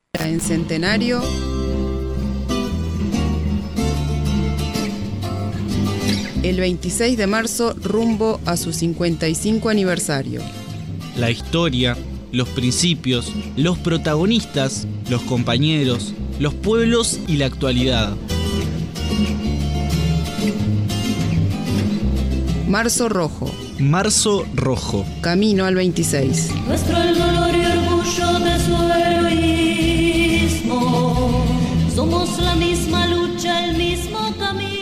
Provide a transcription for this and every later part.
En Centenario, el 26 de marzo rumbo a su 55 aniversario. La historia, los principios, los protagonistas, los compañeros, los pueblos y la actualidad. Marzo Rojo. Marzo Rojo. Camino al 26. Nuestro el dolor y orgullo de su heroísmo. Somos la misma lucha, el mismo camino.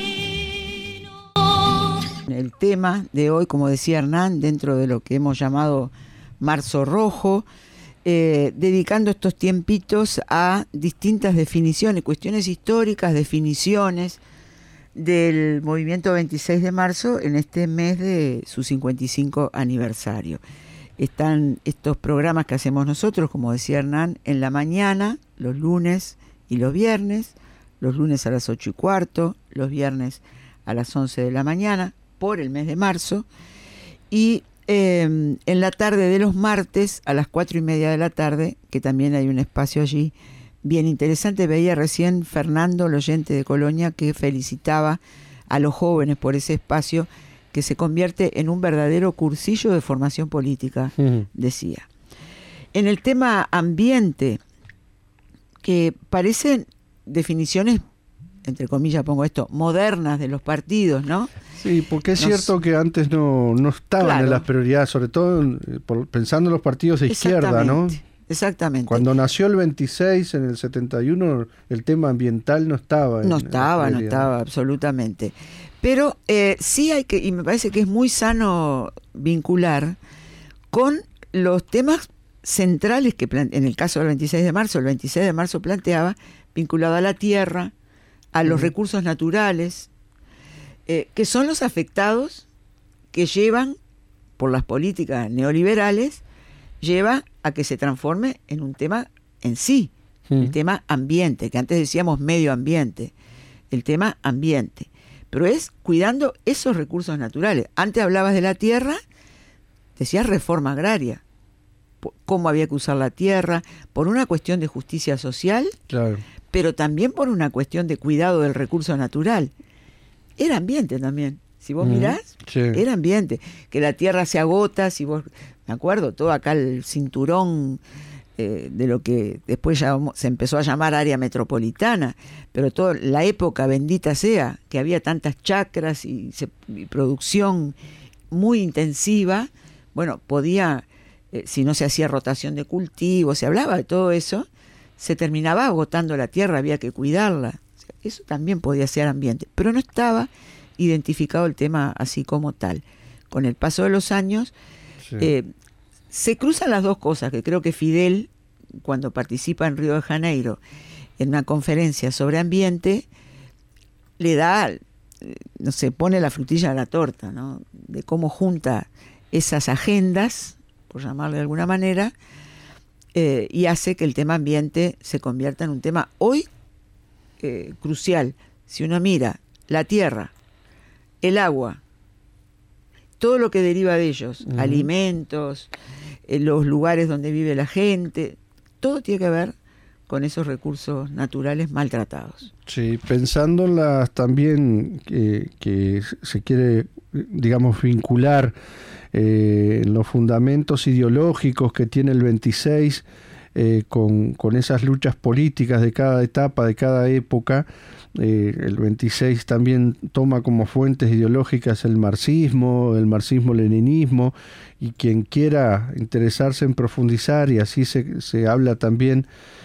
El tema de hoy, como decía Hernán, dentro de lo que hemos llamado Marzo Rojo, dedicando estos tiempitos a distintas definiciones, cuestiones históricas, definiciones del movimiento 26 de marzo en este mes de su 55 aniversario. Están estos programas que hacemos nosotros, como decía Hernán, en la mañana, los lunes y los viernes a las 8:15, los viernes a las 11 de la mañana, por el mes de marzo, y en la tarde de los martes a las 4:30 de la tarde, que también hay un espacio allí bien interesante. Veía recién Fernando, el oyente de Colonia, que felicitaba a los jóvenes por ese espacio que se convierte en un verdadero cursillo de formación política, decía. En el tema ambiente, que parecen definiciones, entre comillas pongo esto, modernas de los partidos, ¿no? Sí, porque es cierto que antes no estaban en las prioridades, sobre todo pensando en los partidos de izquierda, ¿no? Exactamente. Cuando nació el 26, en el 71, el tema ambiental no estaba. No estaba, absolutamente. Pero sí hay que, y me parece que es muy sano vincular con los temas centrales que en el caso del 26 de marzo, el 26 de marzo planteaba, vinculado a la tierra, a los recursos naturales, que son los afectados que llevan, por las políticas neoliberales, lleva a que se transforme en un tema en sí, el tema ambiente, que antes decíamos medio ambiente, el tema ambiente, pero es cuidando esos recursos naturales. Antes hablabas de la tierra, decías reforma agraria, cómo había que usar la tierra, por una cuestión de justicia social, claro, pero también por una cuestión de cuidado del recurso natural. Era ambiente también. Si vos mirás, sí, era ambiente. Que la tierra se agota, si vos... Me acuerdo, todo acá el cinturón de lo que después ya se empezó a llamar área metropolitana, pero toda la época, bendita sea, que había tantas chacras y producción muy intensiva, bueno, podía, si no se hacía rotación de cultivos, se hablaba de todo eso, se terminaba agotando la tierra, había que cuidarla. O sea, eso también podía ser ambiente, pero no estaba identificado el tema así como tal. Con el paso de los años, sí, se cruzan las dos cosas, que creo que Fidel, cuando participa en Río de Janeiro en una conferencia sobre ambiente, le da, no sé, pone la frutilla a la torta, ¿no? De cómo junta esas agendas, por llamarle de alguna manera, y hace que el tema ambiente se convierta en un tema hoy crucial. Si uno mira la tierra, el agua, todo lo que deriva de ellos, alimentos, los lugares donde vive la gente, todo tiene que ver con esos recursos naturales maltratados. Sí, pensando en las también que se quiere, digamos, vincular en los fundamentos ideológicos que tiene el 26 con esas luchas políticas de cada etapa, de cada época. El 26 también toma como fuentes ideológicas el marxismo-leninismo, y quien quiera interesarse en profundizar, y así se habla también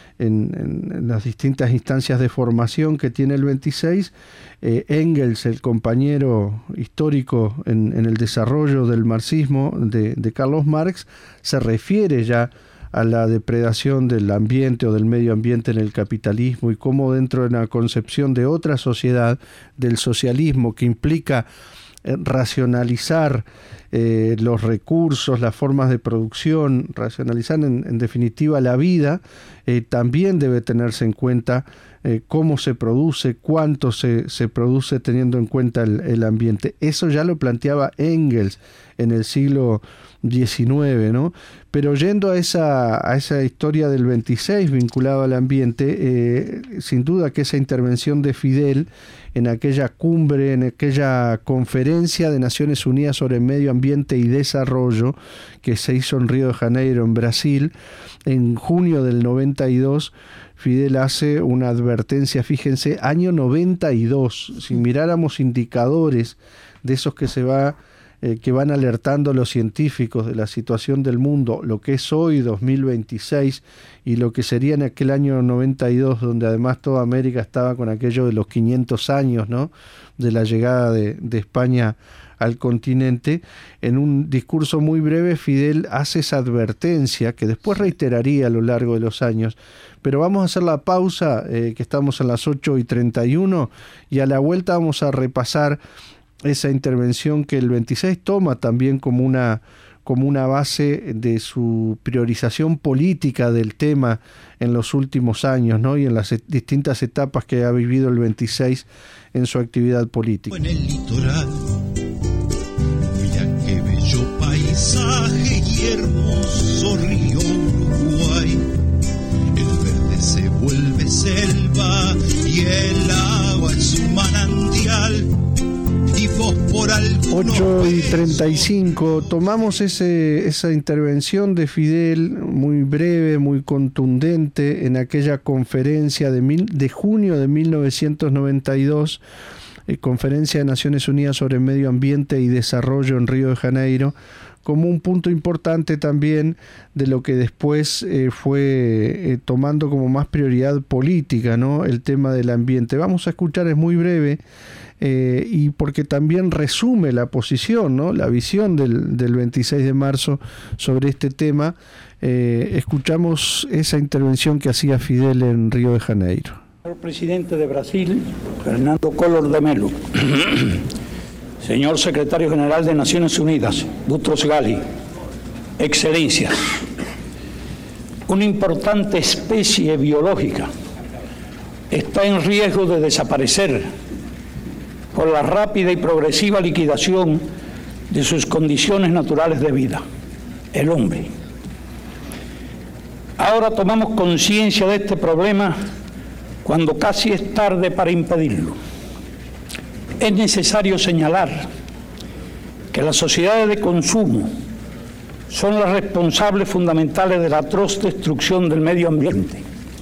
en las distintas instancias de formación que tiene el 26, Engels, el compañero histórico en el desarrollo del marxismo de Carlos Marx, se refiere ya a la depredación del ambiente o del medio ambiente en el capitalismo, y cómo dentro de una concepción de otra sociedad, del socialismo, que implica racionalizar los recursos, las formas de producción, racionalizar en definitiva la vida, también debe tenerse en cuenta cómo se produce, cuánto se produce teniendo en cuenta el ambiente. Eso ya lo planteaba Engels en el siglo XIX, ¿no? Pero yendo a esa historia del 26 vinculado al ambiente, sin duda que esa intervención de Fidel en aquella cumbre, en aquella conferencia de Naciones Unidas sobre Medio Ambiente y Desarrollo que se hizo en Río de Janeiro, en Brasil, en junio del 92, Fidel hace una advertencia, fíjense, año 92, si miráramos indicadores de esos que van alertando a los científicos de la situación del mundo, lo que es hoy 2026 y lo que sería en aquel año 92, donde además toda América estaba con aquello de los 500 años, ¿no?, de la llegada de España al continente. En un discurso muy breve, Fidel hace esa advertencia que después reiteraría a lo largo de los años. Pero vamos a hacer la pausa, que estamos en las 8:31, y a la vuelta vamos a repasar esa intervención que el 26 toma también como una base de su priorización política del tema en los últimos años, ¿no?, y en las distintas etapas que ha vivido el 26 en su actividad política. En el litoral, mira qué bello paisaje y hermoso río Uruguay. El verde se vuelve selva y el agua es un manantial. 8:35, tomamos esa intervención de Fidel muy breve, muy contundente en aquella conferencia de junio de 1992, conferencia de Naciones Unidas sobre Medio Ambiente y Desarrollo en Río de Janeiro, como un punto importante también de lo que después fue tomando como más prioridad política, ¿no?, el tema del ambiente. Vamos a escuchar, es muy breve, y porque también resume la posición, ¿no?, la visión del 26 de marzo sobre este tema. Escuchamos esa intervención que hacía Fidel en Río de Janeiro. Señor presidente de Brasil, Fernando Collor de Mello, señor secretario general de Naciones Unidas, Boutros Ghali, excelencias, una importante especie biológica está en riesgo de desaparecer por la rápida y progresiva liquidación de sus condiciones naturales de vida, el hombre. Ahora tomamos conciencia de este problema cuando casi es tarde para impedirlo. Es necesario señalar que las sociedades de consumo son las responsables fundamentales de la atroz destrucción del medio ambiente.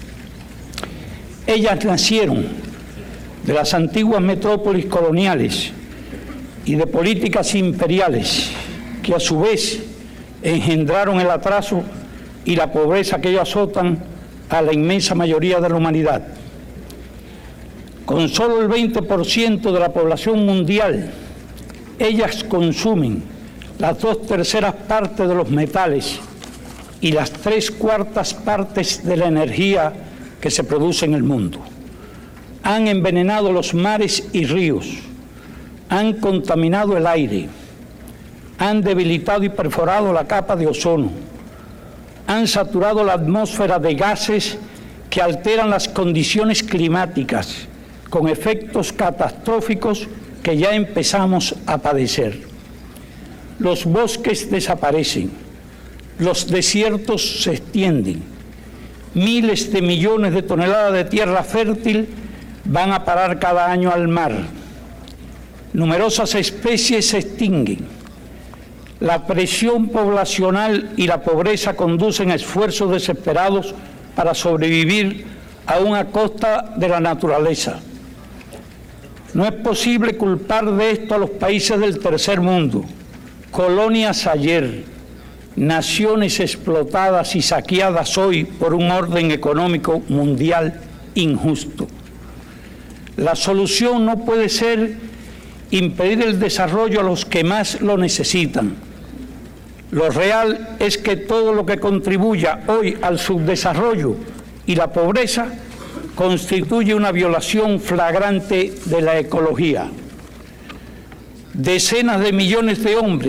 Ellas nacieron de las antiguas metrópolis coloniales y de políticas imperiales que a su vez engendraron el atraso y la pobreza que ellos azotan a la inmensa mayoría de la humanidad. Con solo el 20% de la población mundial, ellas consumen las 2/3 partes de los metales y las 3/4 partes de la energía que se produce en el mundo. Han envenenado los mares y ríos, han contaminado el aire, han debilitado y perforado la capa de ozono, han saturado la atmósfera de gases que alteran las condiciones climáticas, con efectos catastróficos que ya empezamos a padecer. Los bosques desaparecen, los desiertos se extienden, miles de millones de toneladas de tierra fértil van a parar cada año al mar. Numerosas especies se extinguen. La presión poblacional y la pobreza conducen a esfuerzos desesperados para sobrevivir aún a costa de la naturaleza. No es posible culpar de esto a los países del tercer mundo, colonias ayer, naciones explotadas y saqueadas hoy por un orden económico mundial injusto. La solución no puede ser impedir el desarrollo a los que más lo necesitan. Lo real es que todo lo que contribuya hoy al subdesarrollo y la pobreza constituye una violación flagrante de la ecología. Decenas de millones de hombres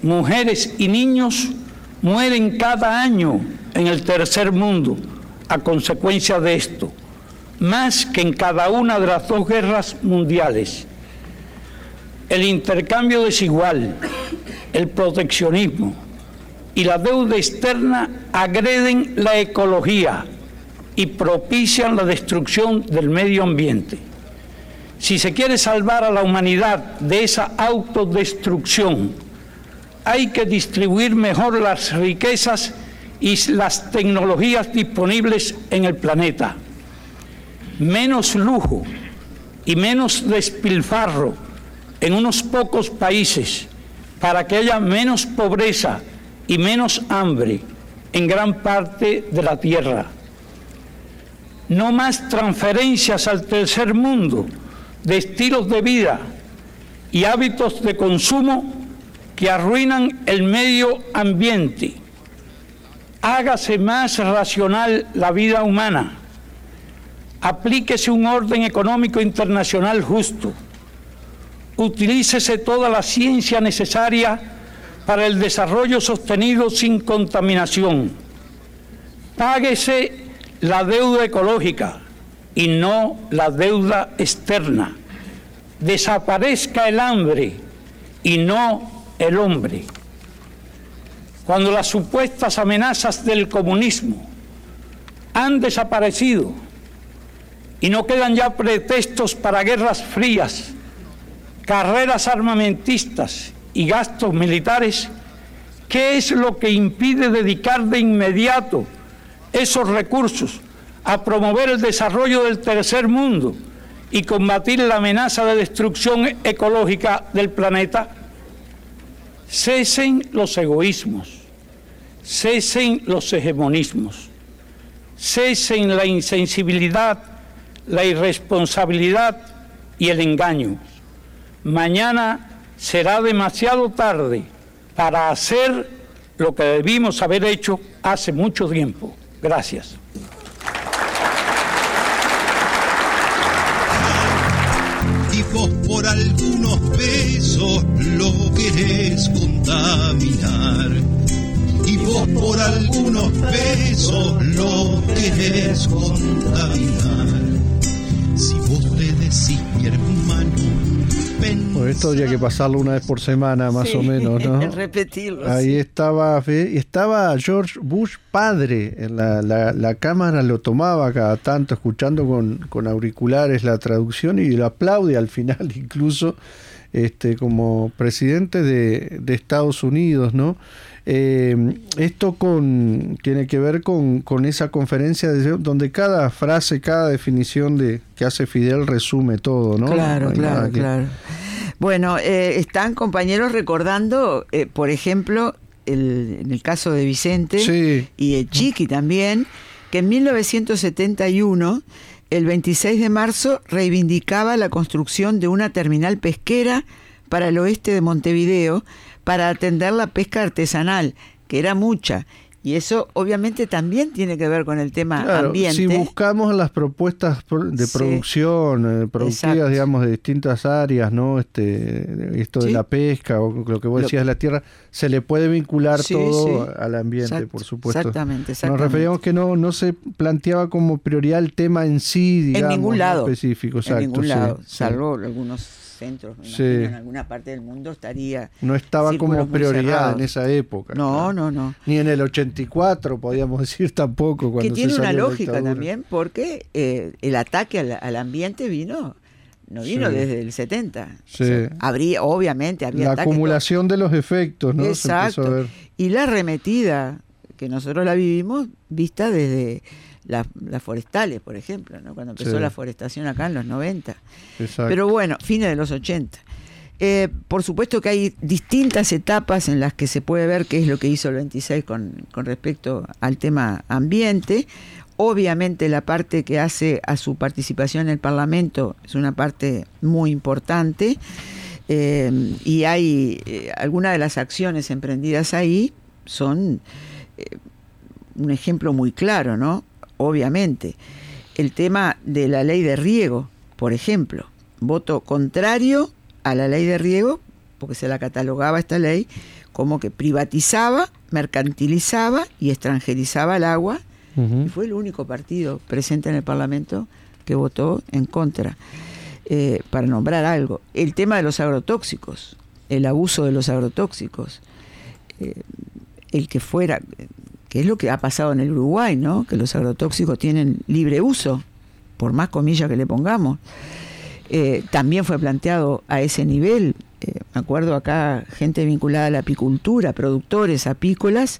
mujeres y niños mueren cada año en el tercer mundo a consecuencia de esto, más que en cada una de las 2 guerras mundiales. El intercambio desigual, el proteccionismo y la deuda externa agreden la ecología y propician la destrucción del medio ambiente. Si se quiere salvar a la humanidad de esa autodestrucción, hay que distribuir mejor las riquezas y las tecnologías disponibles en el planeta. Menos lujo y menos despilfarro en unos pocos países para que haya menos pobreza y menos hambre en gran parte de la tierra. No más transferencias al tercer mundo de estilos de vida y hábitos de consumo que arruinan el medio ambiente. Hágase más racional la vida humana. Aplíquese un orden económico internacional justo. Utilícese toda la ciencia necesaria para el desarrollo sostenido sin contaminación. Páguese la deuda ecológica y no la deuda externa. Desaparezca el hambre y no el hombre. Cuando las supuestas amenazas del comunismo han desaparecido y no quedan ya pretextos para guerras frías, carreras armamentistas y gastos militares, ¿qué es lo que impide dedicar de inmediato esos recursos a promover el desarrollo del tercer mundo y combatir la amenaza de destrucción ecológica del planeta? Cesen los egoísmos, cesen los hegemonismos, cesen la insensibilidad, la irresponsabilidad y el engaño. Mañana será demasiado tarde para hacer lo que debimos haber hecho hace mucho tiempo. Gracias. Y vos por algunos besos lo querés contaminar. Y vos por algunos besos lo querés contaminar. Si vos le decís, mi hermano, Bueno, esto habría que pasarlo una vez por semana, más o menos, ¿no? Repetirlo. Ahí estaba George Bush padre, en la cámara lo tomaba cada tanto, escuchando con auriculares la traducción, y lo aplaude al final incluso, como presidente de Estados Unidos, ¿no? Esto tiene que ver con esa conferencia donde cada frase, cada definición que hace Fidel resume todo, ¿no? Claro. Bueno, están compañeros recordando, por ejemplo, en el caso de Vicente, sí, y el Chiqui también, que en 1971, el 26 de marzo, reivindicaba la construcción de una terminal pesquera para el oeste de Montevideo, para atender la pesca artesanal, que era mucha. Y eso obviamente también tiene que ver con el tema ambiente. Si buscamos las propuestas de producción, productivas, exacto, digamos, de distintas áreas, ¿no? Esto de la pesca, o lo que vos decías de la tierra, se le puede vincular todo al ambiente, exacto, por supuesto. Exactamente. Nos referíamos que no se planteaba como prioridad el tema en sí, digamos, en ningún lado específico. Exacto, en ningún lado, salvo algunos centros, en alguna parte del mundo no estaba como prioridad en esa época. No. Ni en el 84 podíamos decir tampoco. Cuando que tiene una lógica también, porque el ataque al ambiente no vino desde el 70. Sí. O sea, había la acumulación de los efectos, ¿no? Exacto. Se empezó a ver. Y la arremetida, que nosotros la vivimos, vista desde las forestales, por ejemplo, ¿no? Cuando empezó la forestación acá en los 90. Exacto. Pero bueno, fines de los 80. Por supuesto que hay distintas etapas en las que se puede ver qué es lo que hizo el 26 con respecto al tema ambiente. Obviamente la parte que hace a su participación en el Parlamento es una parte muy importante, y hay algunas de las acciones emprendidas ahí son un ejemplo muy claro, ¿no? Obviamente, el tema de la ley de riego, por ejemplo, voto contrario a la ley de riego porque se la catalogaba esta ley como que privatizaba, mercantilizaba y extranjerizaba el agua, y fue el único partido presente en el Parlamento que votó en contra, para nombrar algo. El tema de los agrotóxicos, el abuso de los agrotóxicos, el que fuera, que es lo que ha pasado en el Uruguay, ¿no? Que los agrotóxicos tienen libre uso, por más comillas que le pongamos. También fue planteado a ese nivel. Me acuerdo acá gente vinculada a la apicultura, productores apícolas,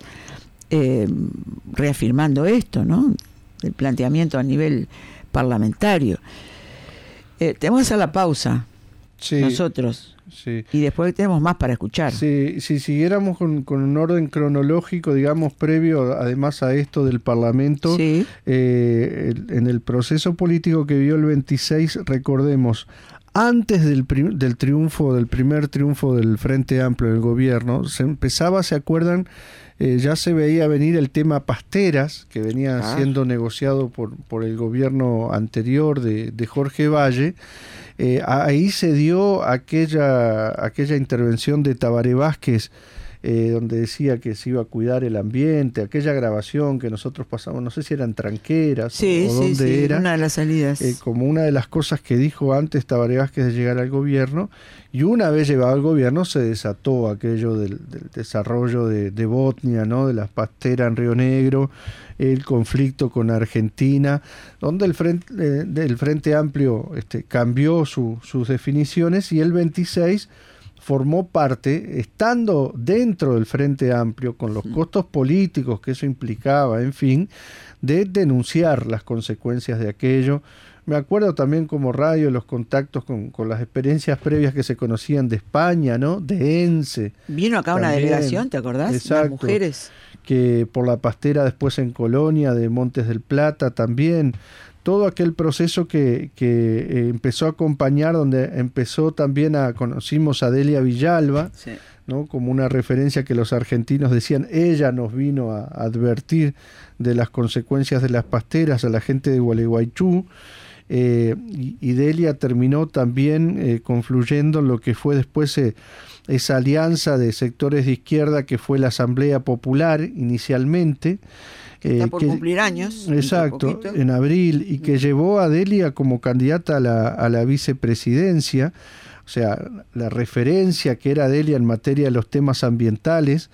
reafirmando esto, ¿no? El planteamiento a nivel parlamentario. Tenemos que hacer la pausa, sí, nosotros, sí, y después tenemos más para escuchar. Sí, si siguiéramos con un orden cronológico, digamos, previo además a esto del Parlamento, sí, en el proceso político que vivió el 26, recordemos, antes del primer triunfo del Frente Amplio del gobierno, se acuerdan, ya se veía venir el tema Pasteras, que venía siendo negociado por el gobierno anterior de Jorge Valle. Ahí se dio aquella intervención de Tabaré Vázquez, donde decía que se iba a cuidar el ambiente, aquella grabación que nosotros pasamos, no sé si eran Tranqueras o dónde era, una de las salidas, como una de las cosas que dijo antes Tabaré Vázquez de llegar al gobierno, y una vez llegado al gobierno se desató aquello del desarrollo de Botnia, ¿no? De las pasteras en Río Negro, el conflicto con Argentina, donde el Frente Amplio cambió sus definiciones, y el 26 formó parte, estando dentro del Frente Amplio, con los costos políticos que eso implicaba, en fin, de denunciar las consecuencias de aquello. Me acuerdo también como radio los contactos con las experiencias previas que se conocían de España, ¿no? De ENSE. Vino acá también una delegación, ¿te acordás? Exacto. Las mujeres. Que por la pastera después en Colonia, de Montes del Plata también. Todo aquel proceso que empezó a acompañar, donde empezó también conocimos a Delia Villalba, sí, ¿no? Como una referencia que los argentinos decían, ella nos vino a advertir de las consecuencias de las pasteras a la gente de Gualeguaychú, y Delia terminó también confluyendo en lo que fue después esa alianza de sectores de izquierda que fue la Asamblea Popular inicialmente, que está por cumplir años. Exacto, en abril, y que llevó a Delia como candidata a la vicepresidencia. O sea, la referencia que era Delia en materia de los temas ambientales,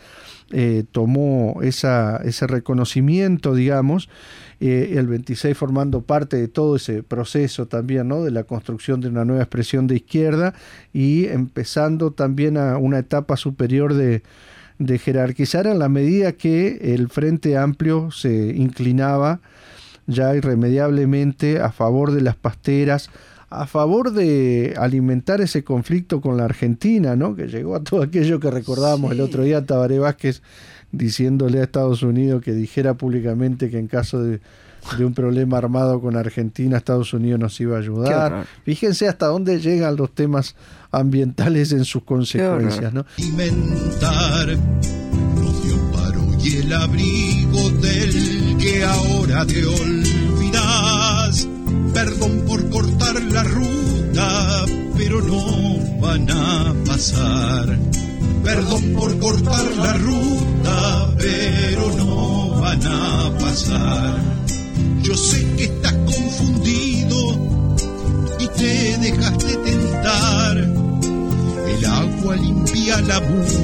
tomó ese reconocimiento, digamos, el 26 formando parte de todo ese proceso también, ¿no? De la construcción de una nueva expresión de izquierda, y empezando también a una etapa superior de jerarquizar en la medida que el Frente Amplio se inclinaba ya irremediablemente a favor de las pasteras, a favor de alimentar ese conflicto con la Argentina, ¿no? Que llegó a todo aquello que recordábamos el otro día, Tabaré Vázquez diciéndole a Estados Unidos que dijera públicamente que en caso de un problema armado con Argentina, Estados Unidos nos iba a ayudar. Fíjense hasta dónde llegan los temas ambientales en sus consecuencias, ¿no? Alimentar nos dio paro y el abrigo del que ahora te olvidas. Perdón por cortar la ruta, pero no van a pasar. Perdón por cortar la ruta, pero no van a pasar. Yo sé que estás confundido y te dejaste tentar. El agua limpia la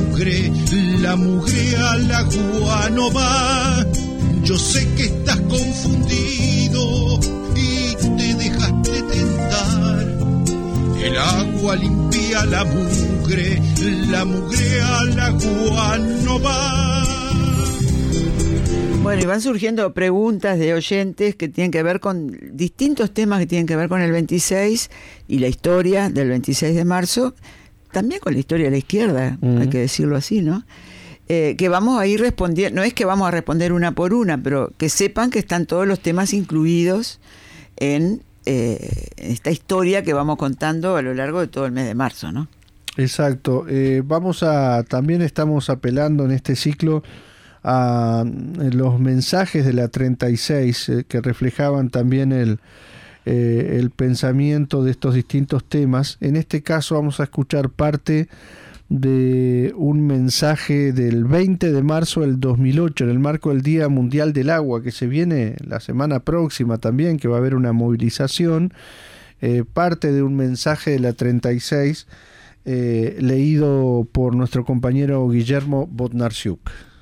mugre al agua no va. Yo sé que estás confundido y te dejaste tentar. El agua limpia la mugre al agua no va. Bueno, y van surgiendo preguntas de oyentes que tienen que ver con distintos temas que tienen que ver con el 26 y la historia del 26 de marzo, también con la historia de la izquierda, hay que decirlo así, ¿no? Que vamos a ir respondiendo, no es que vamos a responder una por una, pero que sepan que están todos los temas incluidos en esta historia que vamos contando a lo largo de todo el mes de marzo, ¿no? Exacto. También estamos apelando en este ciclo a los mensajes de la 36 que reflejaban también el pensamiento de estos distintos temas. En este caso vamos a escuchar parte de un mensaje del 20 de marzo del 2008 en el marco del Día Mundial del Agua, que se viene la semana próxima también, que va a haber una movilización, parte de un mensaje de la 36 leído por nuestro compañero Guillermo Bodnarczuk.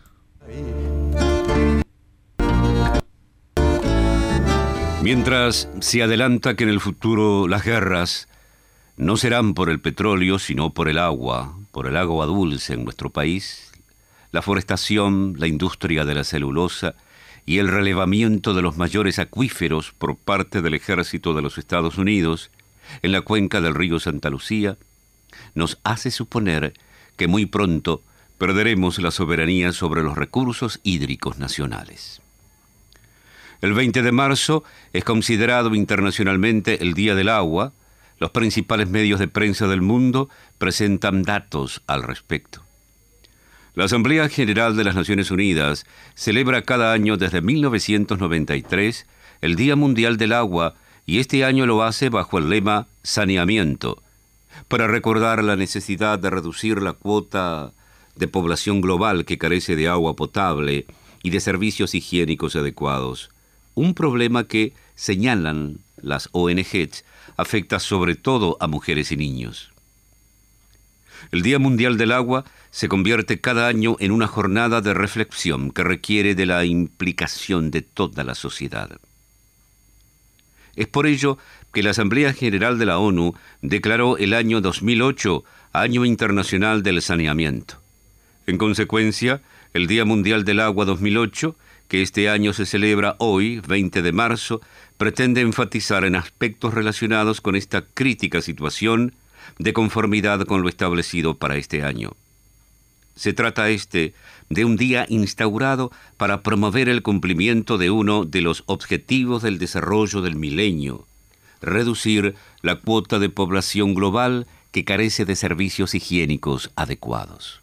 Mientras se adelanta que en el futuro las guerras no serán por el petróleo, sino por el agua dulce en nuestro país, la forestación, la industria de la celulosa y el relevamiento de los mayores acuíferos por parte del ejército de los Estados Unidos en la cuenca del río Santa Lucía, nos hace suponer que muy pronto perderemos la soberanía sobre los recursos hídricos nacionales. El 20 de marzo es considerado internacionalmente el Día del Agua. Los principales medios de prensa del mundo presentan datos al respecto. La Asamblea General de las Naciones Unidas celebra cada año desde 1993 el Día Mundial del Agua, y este año lo hace bajo el lema Saneamiento, para recordar la necesidad de reducir la cuota de población global que carece de agua potable y de servicios higiénicos adecuados. Un problema que, señalan las ONGs, afecta sobre todo a mujeres y niños. El Día Mundial del Agua se convierte cada año en una jornada de reflexión que requiere de la implicación de toda la sociedad. Es por ello que la Asamblea General de la ONU declaró el año 2008 Año Internacional del Saneamiento. En consecuencia, el Día Mundial del Agua 2008, que este año se celebra hoy, 20 de marzo, pretende enfatizar en aspectos relacionados con esta crítica situación de conformidad con lo establecido para este año. Se trata de un día instaurado para promover el cumplimiento de uno de los objetivos del desarrollo del milenio: reducir la cuota de población global que carece de servicios higiénicos adecuados.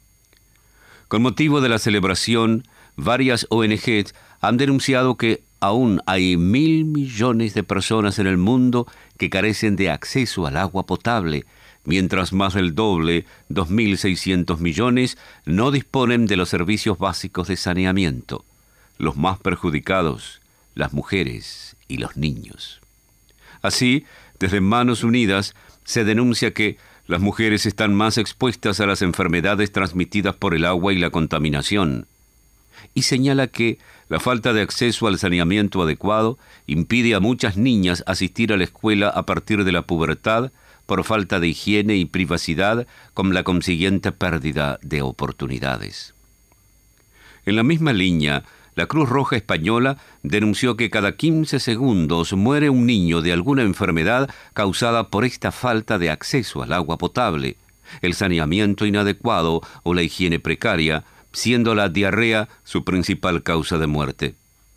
Con motivo de la celebración, varias ONGs han denunciado que aún hay 1.000 millones de personas en el mundo que carecen de acceso al agua potable, mientras más del doble, 2.600 millones, no disponen de los servicios básicos de saneamiento. Los más perjudicados, las mujeres y los niños. Así, desde Manos Unidas se denuncia que las mujeres están más expuestas a las enfermedades transmitidas por el agua y la contaminación, y señala que la falta de acceso al saneamiento adecuado impide a muchas niñas asistir a la escuela a partir de la pubertad por falta de higiene y privacidad, con la consiguiente pérdida de oportunidades. En la misma línea, la Cruz Roja Española denunció que cada 15 segundos muere un niño de alguna enfermedad causada por esta falta de acceso al agua potable, el saneamiento inadecuado o la higiene precaria, siendo la diarrea su principal causa de muerte.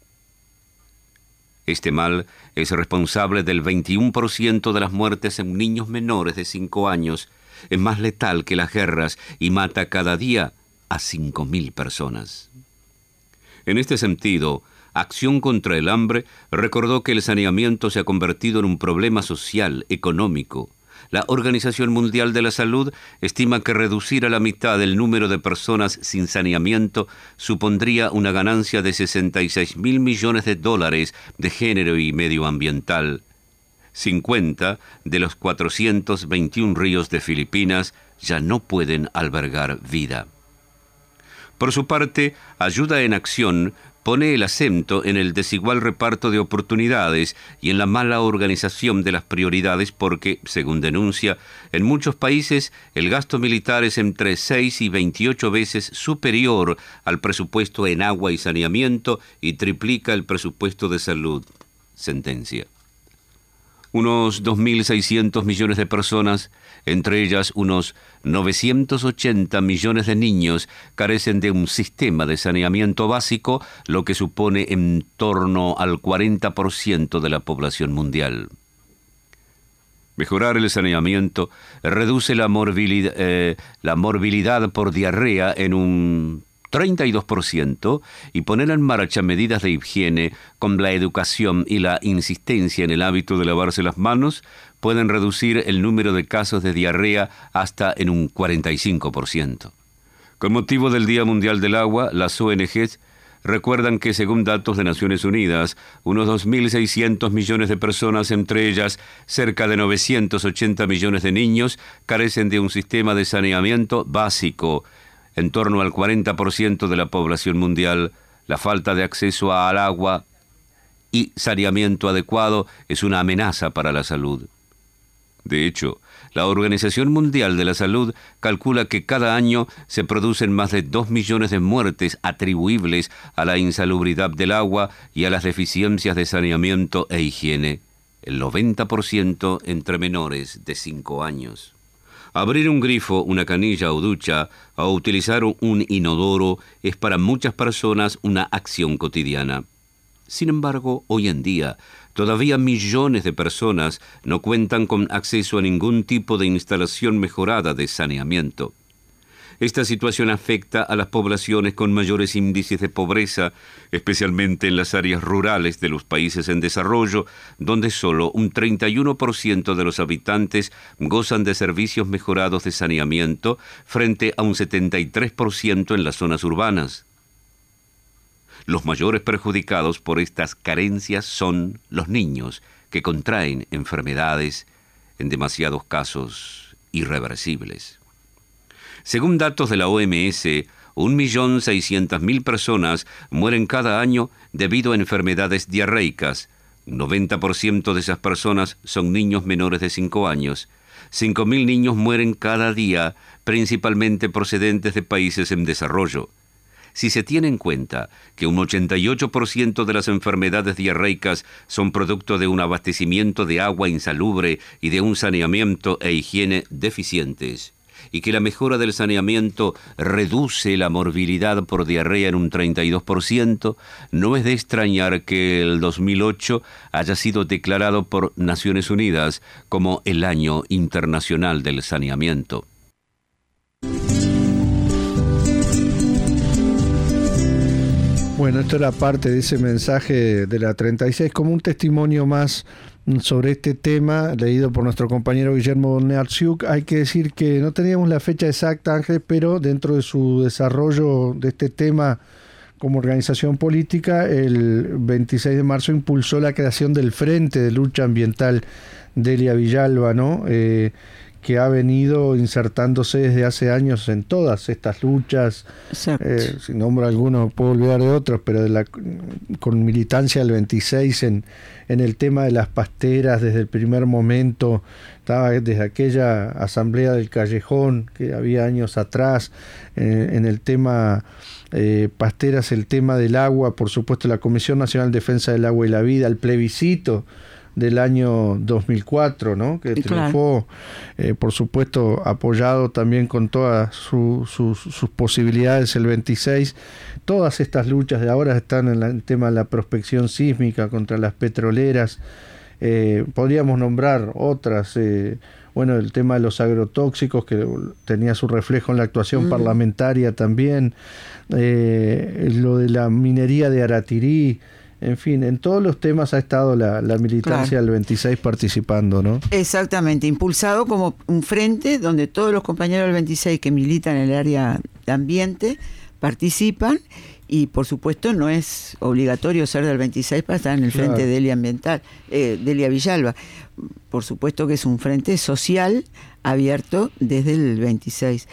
Este mal es responsable del 21% de las muertes en niños menores de 5 años, es más letal que las guerras y mata cada día a 5.000 personas. En este sentido, Acción contra el Hambre recordó que el saneamiento se ha convertido en un problema social, económico. La Organización Mundial de la Salud estima que reducir a la mitad el número de personas sin saneamiento supondría una ganancia de $66.000 millones de género y medioambiental. 50 de los 421 ríos de Filipinas ya no pueden albergar vida. Por su parte, Ayuda en Acción pone el acento en el desigual reparto de oportunidades y en la mala organización de las prioridades porque, según denuncia, en muchos países el gasto militar es entre 6 y 28 veces superior al presupuesto en agua y saneamiento y triplica el presupuesto de salud. Sentencia. Unos 2.600 millones de personas, entre ellas unos 980 millones de niños, carecen de un sistema de saneamiento básico, lo que supone en torno al 40% de la población mundial. Mejorar el saneamiento reduce la morbilidad por diarrea en un 32%, y poner en marcha medidas de higiene con la educación y la insistencia en el hábito de lavarse las manos pueden reducir el número de casos de diarrea hasta en un 45%. Con motivo del Día Mundial del Agua, las ONGs recuerdan que, según datos de Naciones Unidas, unos 2.600 millones de personas, entre ellas cerca de 980 millones de niños, carecen de un sistema de saneamiento básico. En torno al 40% de la población mundial, la falta de acceso al agua y saneamiento adecuado es una amenaza para la salud. De hecho, la Organización Mundial de la Salud calcula que cada año se producen más de 2 millones de muertes atribuibles a la insalubridad del agua y a las deficiencias de saneamiento e higiene, el 90% entre menores de 5 años. Abrir un grifo, una canilla o ducha, o utilizar un inodoro es para muchas personas una acción cotidiana. Sin embargo, hoy en día, todavía millones de personas no cuentan con acceso a ningún tipo de instalación mejorada de saneamiento. Esta situación afecta a las poblaciones con mayores índices de pobreza, especialmente en las áreas rurales de los países en desarrollo, donde solo un 31% de los habitantes gozan de servicios mejorados de saneamiento, frente a un 73% en las zonas urbanas. Los mayores perjudicados por estas carencias son los niños, que contraen enfermedades, en demasiados casos irreversibles. Según datos de la OMS, 1.600.000 personas mueren cada año debido a enfermedades diarreicas. Un 90% de esas personas son niños menores de 5 años. 5.000 niños mueren cada día, principalmente procedentes de países en desarrollo. Si se tiene en cuenta que un 88% de las enfermedades diarreicas son producto de un abastecimiento de agua insalubre y de un saneamiento e higiene deficientes, y que la mejora del saneamiento reduce la morbilidad por diarrea en un 32%, no es de extrañar que el 2008 haya sido declarado por Naciones Unidas como el Año Internacional del Saneamiento. Bueno, esto era parte de ese mensaje de la 36, como un testimonio más sobre este tema, leído por nuestro compañero Guillermo Bonarciuk. Hay que decir que no teníamos la fecha exacta, Ángel, pero dentro de su desarrollo de este tema como organización política, el 26 de marzo impulsó la creación del Frente de Lucha Ambiental Delia Villalba, ¿no? Que ha venido insertándose desde hace años en todas estas luchas. Si nombro algunos, puedo olvidar de otros, pero con militancia del 26 en el tema de las pasteras desde el primer momento, estaba desde aquella asamblea del Callejón que había años atrás, en el tema pasteras, el tema del agua, por supuesto la Comisión Nacional de Defensa del Agua y la Vida, el plebiscito del año 2004, ¿no? Que triunfó, por supuesto, apoyado también con todas sus posibilidades el 26. Todas estas luchas de ahora están en el tema de la prospección sísmica contra las petroleras. Podríamos nombrar otras, bueno, el tema de los agrotóxicos, que tenía su reflejo en la actuación parlamentaria también, lo de la minería de Aratirí. En fin, en todos los temas ha estado la militancia del 26 participando, ¿no? Exactamente, impulsado como un frente donde todos los compañeros del 26 que militan en el área de ambiente participan, y por supuesto no es obligatorio ser del 26 para estar en el frente Delia Ambiental, Delia Villalba. Por supuesto que es un frente social abierto desde el 26.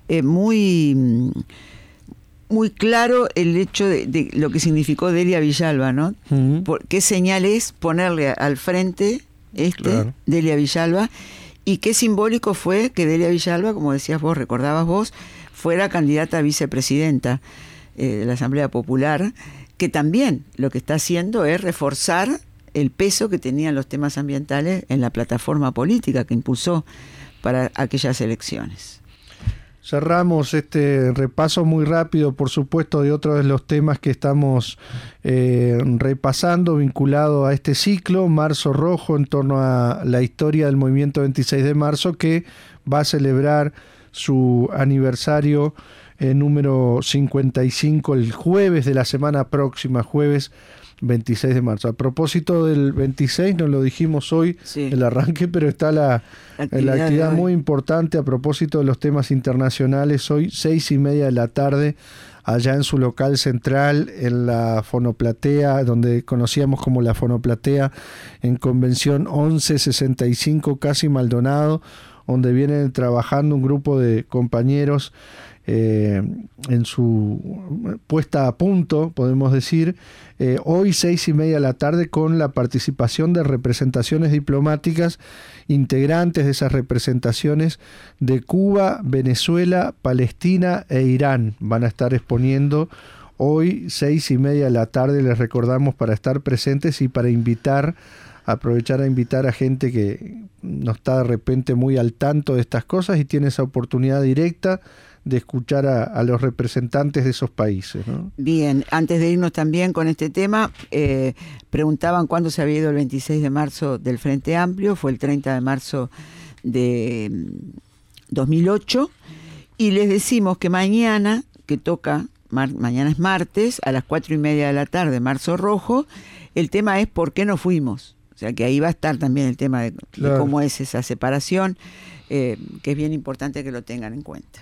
Muy claro el hecho de lo que significó Delia Villalba, ¿no? ¿Qué señal es ponerle al frente Delia Villalba? Y qué simbólico fue que Delia Villalba, como decías vos, recordabas vos, fuera candidata a vicepresidenta de la Asamblea Popular, que también lo que está haciendo es reforzar el peso que tenían los temas ambientales en la plataforma política que impulsó para aquellas elecciones. Cerramos este repaso muy rápido, por supuesto, de otro de los temas que estamos repasando, vinculado a este ciclo, Marzo Rojo, en torno a la historia del movimiento 26 de marzo, que va a celebrar su aniversario número 55 el jueves de la semana próxima, jueves 26 de marzo. A propósito del 26, nos lo dijimos hoy, el arranque, pero está la actividad muy importante a propósito de los temas internacionales. Hoy 6:30 de la tarde, allá en su local central, en la Fonoplatea, donde conocíamos como la Fonoplatea, en Convención 1165, casi Maldonado, donde vienen trabajando un grupo de compañeros en su puesta a punto, podemos decir, hoy 6:30 de la tarde, con la participación de representaciones diplomáticas, integrantes de esas representaciones de Cuba, Venezuela, Palestina e Irán. Van a estar exponiendo hoy 6:30 de la tarde, les recordamos, para estar presentes y para aprovechar a invitar a gente que no está de repente muy al tanto de estas cosas y tiene esa oportunidad directa de escuchar a los representantes de esos países, ¿no? Bien, antes de irnos también con este tema, preguntaban cuándo se había ido el 26 de marzo del Frente Amplio. Fue el 30 de marzo de 2008, y les decimos que mañana, que toca, mañana es martes, a las 4:30 de la tarde, Marzo Rojo, el tema es ¿por qué no fuimos? O sea que ahí va a estar también el tema de cómo es esa separación, que es bien importante que lo tengan en cuenta.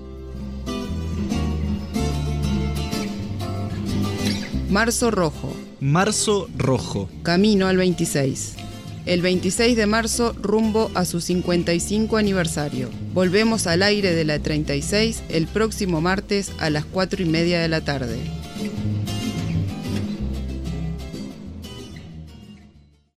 Marzo Rojo. Marzo Rojo. Camino al 26. El 26 de marzo, rumbo a su 55 aniversario. Volvemos al aire de la 36 el próximo martes a las 4:30 de la tarde.